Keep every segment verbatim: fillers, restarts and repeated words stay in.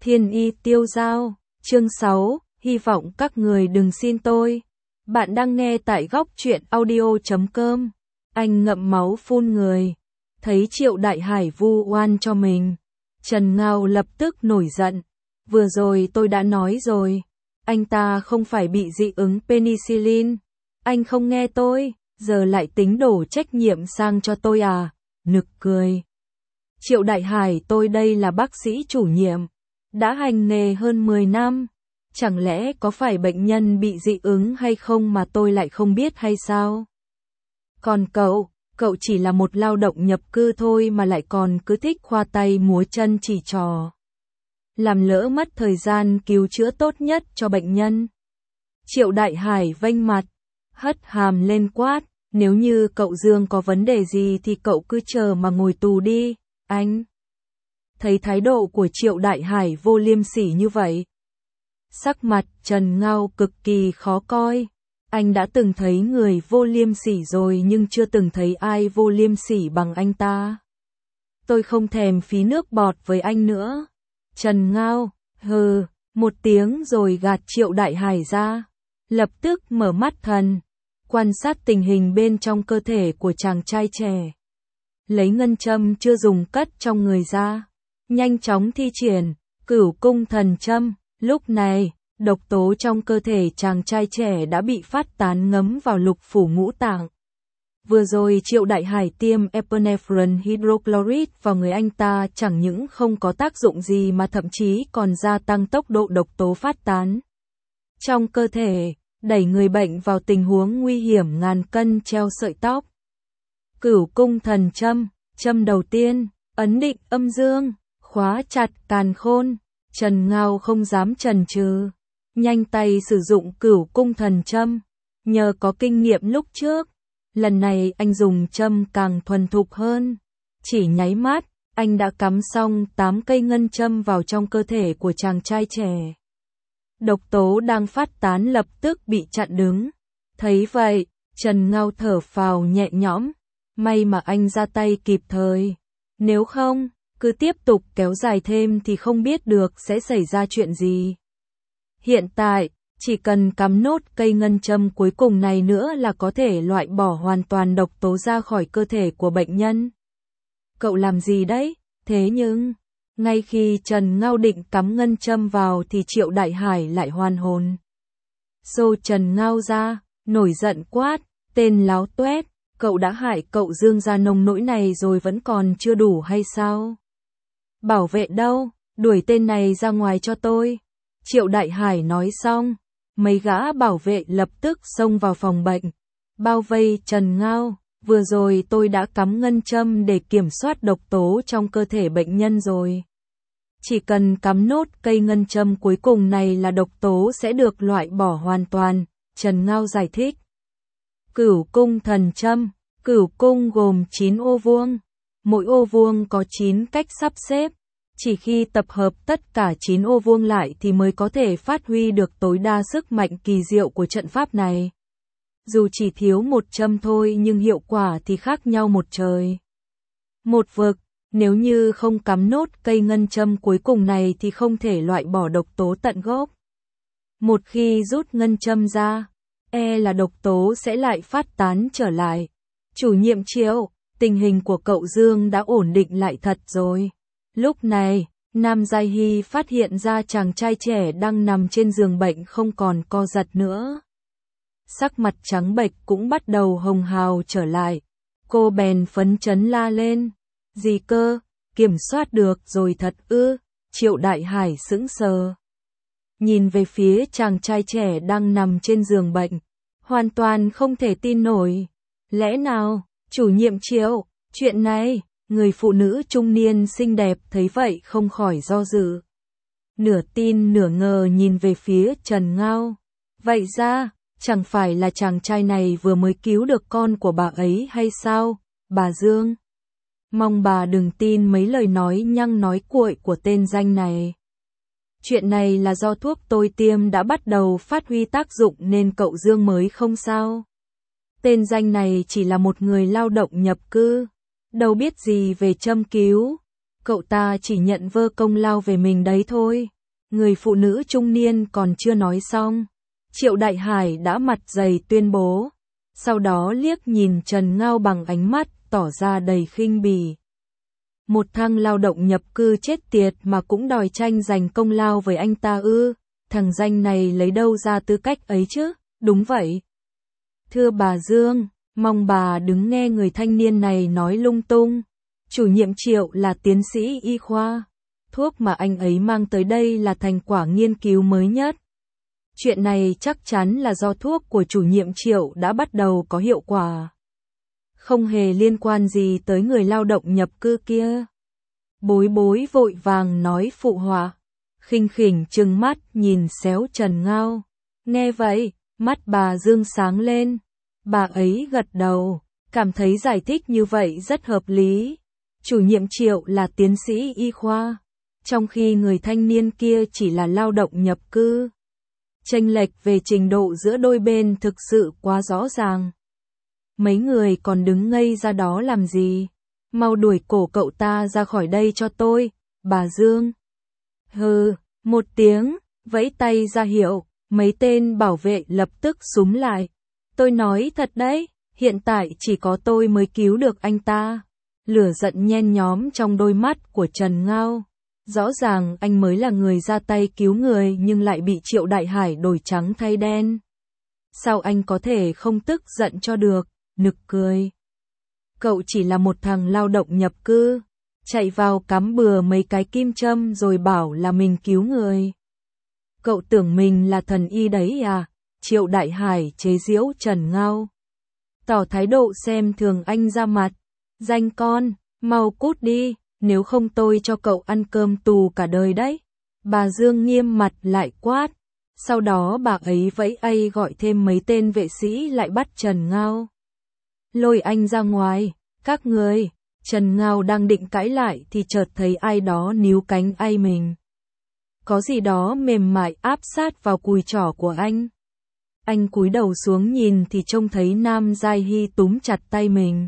Thiên y tiêu giao, chương sáu, hy vọng các người đừng xin tôi. Bạn đang nghe tại góc truyện audio chấm com. Anh ngậm máu phun người. Thấy Triệu Đại Hải vu oan cho mình. Trần Ngao lập tức nổi giận. Vừa rồi tôi đã nói rồi. Anh ta không phải bị dị ứng penicillin. Anh không nghe tôi, giờ lại tính đổ trách nhiệm sang cho tôi à? Nực cười. Triệu Đại Hải, tôi đây là bác sĩ chủ nhiệm. Đã hành nghề hơn mười năm. Chẳng lẽ có phải bệnh nhân bị dị ứng hay không mà tôi lại không biết hay sao? Còn cậu, cậu chỉ là một lao động nhập cư thôi mà lại còn cứ thích khoa tay múa chân chỉ trò. Làm lỡ mất thời gian cứu chữa tốt nhất cho bệnh nhân. Triệu Đại Hải vênh mặt, hất hàm lên quát, nếu như cậu Dương có vấn đề gì thì cậu cứ chờ mà ngồi tù đi, anh. Thấy thái độ của Triệu Đại Hải vô liêm sỉ như vậy. Sắc mặt Trần Ngao cực kỳ khó coi. Anh đã từng thấy người vô liêm sỉ rồi nhưng chưa từng thấy ai vô liêm sỉ bằng anh ta. Tôi không thèm phí nước bọt với anh nữa. Trần Ngao, hừ, một tiếng rồi gạt Triệu Đại Hải ra. Lập tức mở mắt thần, quan sát tình hình bên trong cơ thể của chàng trai trẻ. Lấy ngân châm chưa dùng cất trong người ra. Nhanh chóng thi triển, Cửu Cung Thần Châm. Lúc này, độc tố trong cơ thể chàng trai trẻ đã bị phát tán ngấm vào lục phủ ngũ tạng. Vừa rồi Triệu Đại Hải tiêm epinephrine hydrochloride vào người anh ta chẳng những không có tác dụng gì mà thậm chí còn gia tăng tốc độ độc tố phát tán trong cơ thể, đẩy người bệnh vào tình huống nguy hiểm ngàn cân treo sợi tóc. Cửu Cung Thần Châm, châm đầu tiên, ấn định âm dương, khóa chặt càn khôn. Trần Ngao không dám chần chừ, nhanh tay sử dụng Cửu Cung Thần Châm. Nhờ có kinh nghiệm lúc trước, lần này anh dùng châm càng thuần thục hơn. Chỉ nháy mắt, anh đã cắm xong tám cây ngân châm vào trong cơ thể của chàng trai trẻ. Độc tố đang phát tán lập tức bị chặn đứng. Thấy vậy, Trần Ngao thở phào nhẹ nhõm. May mà anh ra tay kịp thời. Nếu không, cứ tiếp tục kéo dài thêm thì không biết được sẽ xảy ra chuyện gì. Hiện tại, chỉ cần cắm nốt cây ngân châm cuối cùng này nữa là có thể loại bỏ hoàn toàn độc tố ra khỏi cơ thể của bệnh nhân. Cậu làm gì đấy? Thế nhưng, ngay khi Trần Ngao định cắm ngân châm vào thì Triệu Đại Hải lại hoàn hồn. Xô Trần Ngao ra, nổi giận quát, tên láo tuét, cậu đã hại cậu Dương ra nông nỗi này rồi vẫn còn chưa đủ hay sao? Bảo vệ đâu? Đuổi tên này ra ngoài cho tôi. Triệu Đại Hải nói xong, mấy gã bảo vệ lập tức xông vào phòng bệnh, bao vây Trần Ngao. Vừa rồi tôi đã cắm ngân châm để kiểm soát độc tố trong cơ thể bệnh nhân rồi. Chỉ cần cắm nốt cây ngân châm cuối cùng này là độc tố sẽ được loại bỏ hoàn toàn, Trần Ngao giải thích. Cửu Cung Thần Châm, Cửu Cung gồm chín ô vuông. Mỗi ô vuông có chín cách sắp xếp. Chỉ khi tập hợp tất cả chín ô vuông lại thì mới có thể phát huy được tối đa sức mạnh kỳ diệu của trận pháp này. Dù chỉ thiếu một châm thôi nhưng hiệu quả thì khác nhau một trời. Một vực, nếu như không cắm nốt cây ngân châm cuối cùng này thì không thể loại bỏ độc tố tận gốc. Một khi rút ngân châm ra, e là độc tố sẽ lại phát tán trở lại. Chủ nhiệm Triệu, tình hình của cậu Dương đã ổn định lại thật rồi. Lúc này, Nam Giai Hy phát hiện ra chàng trai trẻ đang nằm trên giường bệnh không còn co giật nữa. Sắc mặt trắng bệch cũng bắt đầu hồng hào trở lại. Cô bèn phấn chấn la lên. Gì cơ, kiểm soát được rồi thật ư? Triệu Đại Hải sững sờ. Nhìn về phía chàng trai trẻ đang nằm trên giường bệnh. Hoàn toàn không thể tin nổi. Lẽ nào, chủ nhiệm Triệu, chuyện này, người phụ nữ trung niên xinh đẹp thấy vậy không khỏi do dự. Nửa tin nửa ngờ nhìn về phía Trần Ngao. Vậy ra, chẳng phải là chàng trai này vừa mới cứu được con của bà ấy hay sao, bà Dương? Mong bà đừng tin mấy lời nói nhăng nói cuội của tên danh này. Chuyện này là do thuốc tôi tiêm đã bắt đầu phát huy tác dụng nên cậu Dương mới không sao. Tên danh này chỉ là một người lao động nhập cư, đâu biết gì về châm cứu. Cậu ta chỉ nhận vơ công lao về mình đấy thôi. Người phụ nữ trung niên còn chưa nói xong, Triệu Đại Hải đã mặt dày tuyên bố, sau đó liếc nhìn Trần Ngao bằng ánh mắt tỏ ra đầy khinh bỉ. Một thằng lao động nhập cư chết tiệt mà cũng đòi tranh giành công lao với anh ta ư? Thằng danh này lấy đâu ra tư cách ấy chứ? Đúng vậy. Thưa bà Dương, mong bà đừng nghe người thanh niên này nói lung tung. Chủ nhiệm Triệu là tiến sĩ y khoa. Thuốc mà anh ấy mang tới đây là thành quả nghiên cứu mới nhất. Chuyện này chắc chắn là do thuốc của chủ nhiệm Triệu đã bắt đầu có hiệu quả. Không hề liên quan gì tới người lao động nhập cư kia. Bối bối vội vàng nói phụ họa. Khinh khỉnh trừng mắt nhìn xéo Trần Ngao. Nghe vậy, mắt bà Dương sáng lên. Bà ấy gật đầu, cảm thấy giải thích như vậy rất hợp lý. Chủ nhiệm Triệu là tiến sĩ y khoa, trong khi người thanh niên kia chỉ là lao động nhập cư. Chênh lệch về trình độ giữa đôi bên thực sự quá rõ ràng. Mấy người còn đứng ngây ra đó làm gì? Mau đuổi cổ cậu ta ra khỏi đây cho tôi, bà Dương. Hừ, một tiếng, vẫy tay ra hiệu, mấy tên bảo vệ lập tức xúm lại. Tôi nói thật đấy, hiện tại chỉ có tôi mới cứu được anh ta. Lửa giận nhen nhóm trong đôi mắt của Trần Ngao. Rõ ràng anh mới là người ra tay cứu người nhưng lại bị Triệu Đại Hải đổi trắng thay đen. Sao anh có thể không tức giận cho được, nực cười. Cậu chỉ là một thằng lao động nhập cư, chạy vào cắm bừa mấy cái kim châm rồi bảo là mình cứu người. Cậu tưởng mình là thần y đấy à? Triệu Đại Hải chế giễu Trần Ngao. Tỏ thái độ xem thường anh ra mặt. Danh con, mau cút đi, nếu không tôi cho cậu ăn cơm tù cả đời đấy. Bà Dương nghiêm mặt lại quát. Sau đó bà ấy vẫy tay gọi thêm mấy tên vệ sĩ lại bắt Trần Ngao. Lôi anh ra ngoài, các người. Trần Ngao đang định cãi lại thì chợt thấy ai đó níu cánh tay mình. Có gì đó mềm mại áp sát vào cùi chỏ của anh. Anh cúi đầu xuống nhìn thì trông thấy Nam Giai Hy túm chặt tay mình.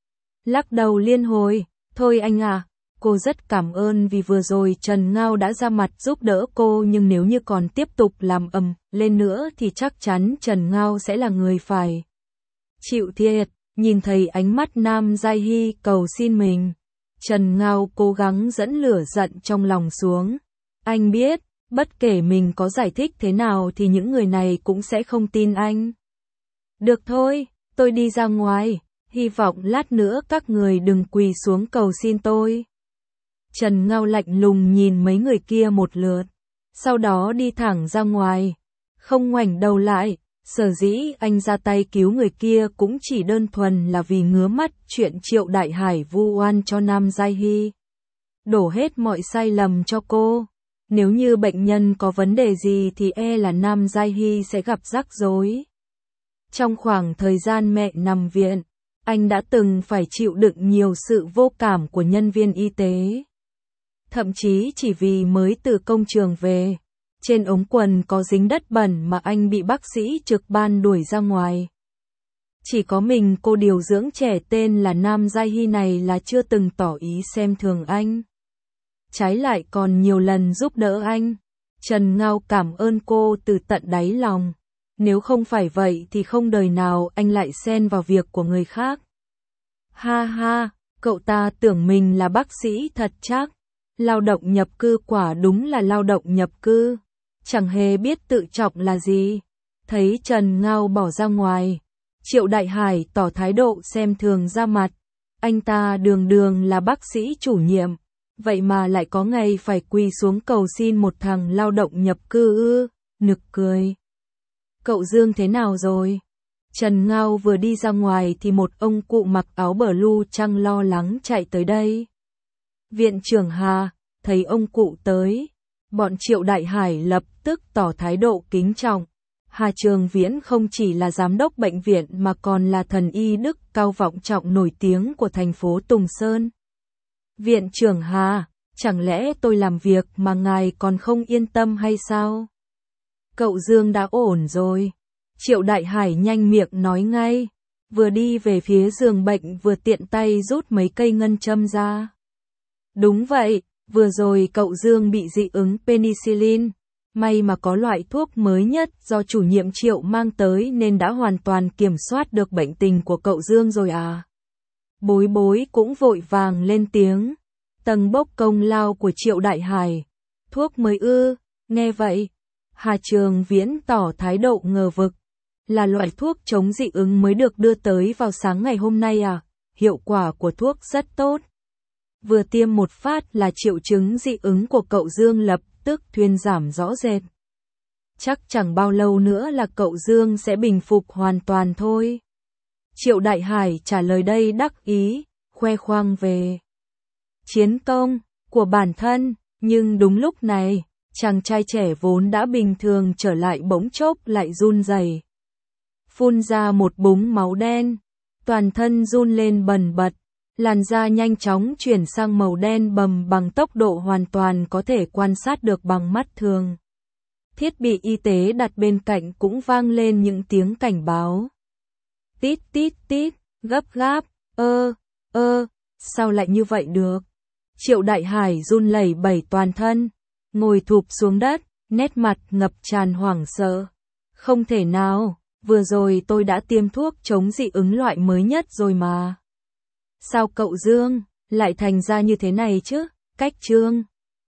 Lắc đầu liên hồi, thôi anh à, cô rất cảm ơn vì vừa rồi Trần Ngao đã ra mặt giúp đỡ cô nhưng nếu như còn tiếp tục làm ầm lên nữa thì chắc chắn Trần Ngao sẽ là người phải chịu thiệt. Nhìn thấy ánh mắt Nam Giai Hy cầu xin mình, Trần Ngao cố gắng dẫn lửa giận trong lòng xuống. Anh biết, bất kể mình có giải thích thế nào thì những người này cũng sẽ không tin anh. Được thôi, tôi đi ra ngoài, hy vọng lát nữa các người đừng quỳ xuống cầu xin tôi. Trần Ngao lạnh lùng nhìn mấy người kia một lượt, sau đó đi thẳng ra ngoài, không ngoảnh đầu lại. Sở dĩ anh ra tay cứu người kia cũng chỉ đơn thuần là vì ngứa mắt chuyện Triệu Đại Hải vu oan cho Nam Giai Hy. Đổ hết mọi sai lầm cho cô. Nếu như bệnh nhân có vấn đề gì thì e là Nam Giai Hy sẽ gặp rắc rối. Trong khoảng thời gian mẹ nằm viện, anh đã từng phải chịu đựng nhiều sự vô cảm của nhân viên y tế. Thậm chí chỉ vì mới từ công trường về, trên ống quần có dính đất bẩn mà anh bị bác sĩ trực ban đuổi ra ngoài. Chỉ có mình cô điều dưỡng trẻ tên là Nam Giai Hy này là chưa từng tỏ ý xem thường anh. Trái lại còn nhiều lần giúp đỡ anh. Trần Ngao cảm ơn cô từ tận đáy lòng. Nếu không phải vậy thì không đời nào anh lại xen vào việc của người khác. Ha ha, cậu ta tưởng mình là bác sĩ thật chắc. Lao động nhập cư quả đúng là lao động nhập cư. Chẳng hề biết tự trọng là gì. Thấy Trần Ngao bỏ ra ngoài, Triệu Đại Hải tỏ thái độ xem thường ra mặt. Anh ta đường đường là bác sĩ chủ nhiệm, vậy mà lại có ngày phải quỳ xuống cầu xin một thằng lao động nhập cư ư, nực cười. Cậu Dương thế nào rồi? Trần Ngao vừa đi ra ngoài thì một ông cụ mặc áo blue trăng lo lắng chạy tới đây. Viện trưởng Hà, thấy ông cụ tới, bọn Triệu Đại Hải lập tức tỏ thái độ kính trọng. Hà Trường Viễn không chỉ là giám đốc bệnh viện mà còn là thần y đức cao vọng trọng nổi tiếng của thành phố Tùng Sơn. Viện trưởng Hà, chẳng lẽ tôi làm việc mà ngài còn không yên tâm hay sao? Cậu Dương đã ổn rồi. Triệu Đại Hải nhanh miệng nói ngay, vừa đi về phía giường bệnh vừa tiện tay rút mấy cây ngân châm ra. Đúng vậy, vừa rồi cậu Dương bị dị ứng penicillin. May mà có loại thuốc mới nhất do chủ nhiệm Triệu mang tới nên đã hoàn toàn kiểm soát được bệnh tình của cậu Dương rồi à. Bối bối cũng vội vàng lên tiếng. Tầng bốc công lao của Triệu Đại Hải. Thuốc mới ư, nghe vậy. Hà Trường Viễn tỏ thái độ ngờ vực. Là loại thuốc chống dị ứng mới được đưa tới vào sáng ngày hôm nay à, hiệu quả của thuốc rất tốt. Vừa tiêm một phát là triệu chứng dị ứng của cậu Dương lập tức thuyên giảm rõ rệt. Chắc chẳng bao lâu nữa là cậu Dương sẽ bình phục hoàn toàn thôi. Triệu Đại Hải trả lời đây đắc ý, khoe khoang về chiến công của bản thân, nhưng đúng lúc này, chàng trai trẻ vốn đã bình thường trở lại bỗng chốc lại run rẩy, phun ra một búng máu đen, toàn thân run lên bần bật, làn da nhanh chóng chuyển sang màu đen bầm bằng tốc độ hoàn toàn có thể quan sát được bằng mắt thường. Thiết bị y tế đặt bên cạnh cũng vang lên những tiếng cảnh báo. Tít tít tít, gấp gáp, ơ, ơ, sao lại như vậy được? Triệu Đại Hải run lẩy bẩy toàn thân, ngồi thụp xuống đất, nét mặt ngập tràn hoảng sợ. Không thể nào, vừa rồi tôi đã tiêm thuốc chống dị ứng loại mới nhất rồi mà. Sao cậu Dương lại thành ra như thế này chứ? Cách Trương